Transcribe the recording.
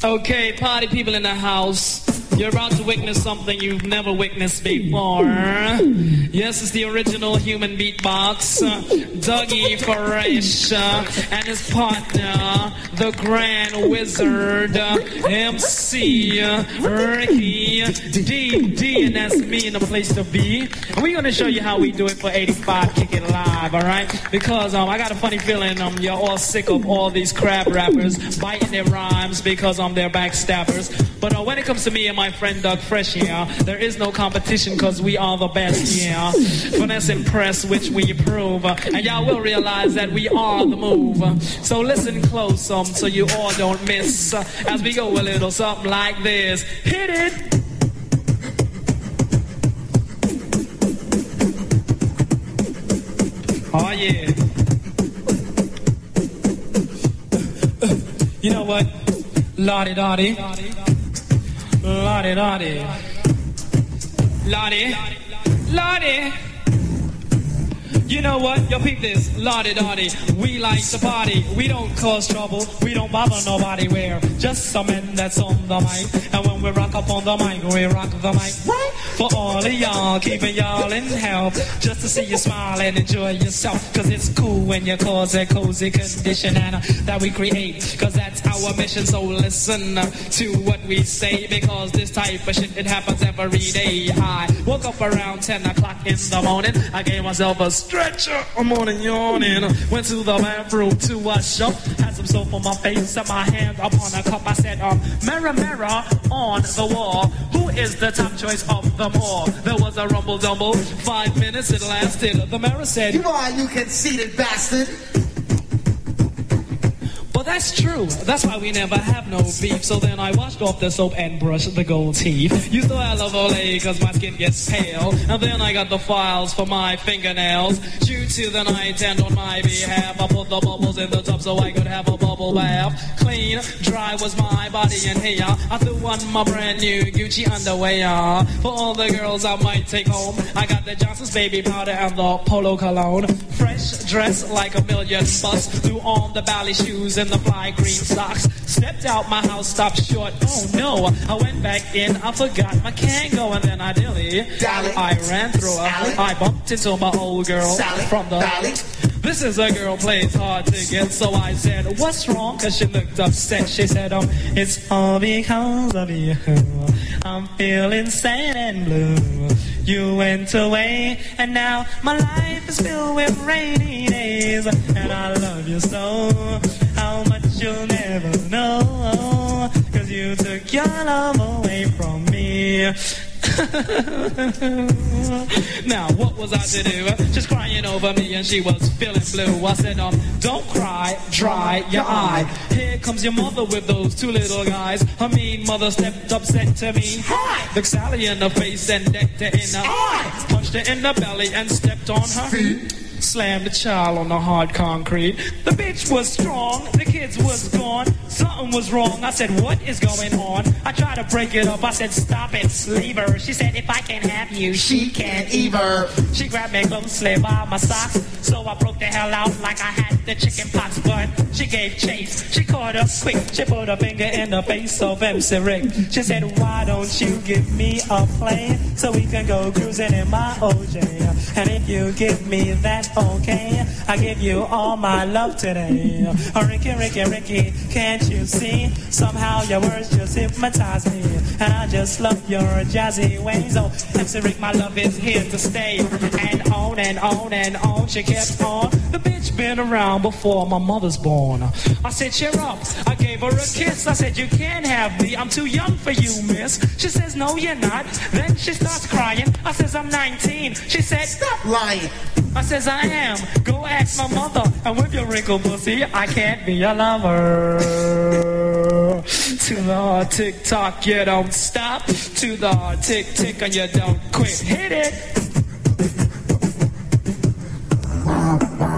Okay, party people in the house. You're about to witness something you've never witnessed before. Yes, it's the original human beatbox. Dougie Fresh and his partner, the Grand Wizard, MC Ricky D, and that's me in the place to be. And we're going to show you how we do it for 85 Kick It Live, alright? Because I got a funny feeling you're all sick of all these crab rappers biting their rhymes because they're backstabbers. But when it comes to me and my friend Doug Fresh, yeah, there is no competition because we are the best, yeah. Finesse and press, which we prove. And y'all will realize that we are the move. So listen close so you all don't miss as we go a little something like this. Hit it! Oh yeah. You know what? Lottie-dottie. Lottie-dottie. Lottie. Lottie. You know what? Yo, peep this. Lottie-dottie. We like to party. We don't cause trouble. We don't bother nobody. We're just some men that's on the mic. And when we rock up on the mic, we rock the mic. Right? For all of y'all, keeping y'all in health. Just to see you smile and enjoy yourself. Cause it's cool when you cause a cozy condition and that we create. Cause that's our mission. So listen to what we say. Because this type of shit, it happens every day. I woke up around 10 o'clock in the morning. I gave myself a stretcher. I'm on and yawning. Went to the bathroom to wash up. Had some soap on my face. Set my hand upon a cup. I said, mirror, mirror on the wall. Who is the top choice of them all? There was a rumble dumble. 5 minutes it lasted. The mirror said, you are, you conceited bastard. Well, that's true. That's why we never have no beef. So then I washed off the soap and brushed the gold teeth. Used to I love Olay cause my skin gets pale. And then I got the files for my fingernails. Due to the night and on my behalf, I put the bubbles in the tub so I could have a bubble bath. Clean, dry was my body and hair. I threw on my brand new Gucci underwear. For all the girls I might take home, I got the Johnson's baby powder and the Polo cologne. Fresh dress like a million bucks. Threw on the ballet shoes and the fly green socks. Stepped out my house, stopped short. Oh no, I went back in, I forgot my Kango, and then I I ran through her. I bumped into my old girl from the valley. This is a girl plays hard to get, so I said, what's wrong? Cause she looked upset. She said, it's all because of you. I'm feeling sad and blue. You went away, and now my life is filled with rainy days. And I love you so, how much you'll never know. Cause you took your love away from me. Now, what was I to do? Just crying over me and she was feeling blue. I said, don't cry, dry your eye. Here comes your mother with those two little guys. Her mean mother stepped up, said to me, looked Sally in the face and decked her in the eye. Punched her in the belly and stepped on her feet. Slammed the child on the hard concrete. The bitch was strong, the kids was gone. Something was wrong, I said, what is going on? I tried to break it up, I said, stop it, leave her. She said, if I can't have you, she can't either. She grabbed me closely by my socks, so I broke the hell out like I had the chicken pox. But she gave chase, she caught up quick. She put her finger in the face of MC Rick. She said, why don't you give me a plane so we can go cruising in my OJ? And if you give me that, okay, I give you all my love today. Oh, Ricky, Ricky, Ricky, can't you see? Somehow your words just hypnotize me, and I just love your jazzy ways. Oh, MC Rick, my love is here to stay. And on and on and on, she kept on. The bitch been around before my mother's born. I said, cheer up. I gave her a kiss. I said, you can't have me. I'm too young for you, miss. She says, no, you're not. Then she starts crying. I says, I'm 19. She said, stop lying. I says, I am. Go ask my mother. And with your wrinkled pussy, I can't be your lover. To the tick-tock, you don't stop. To the tick-tick, and you don't quit. Hit it.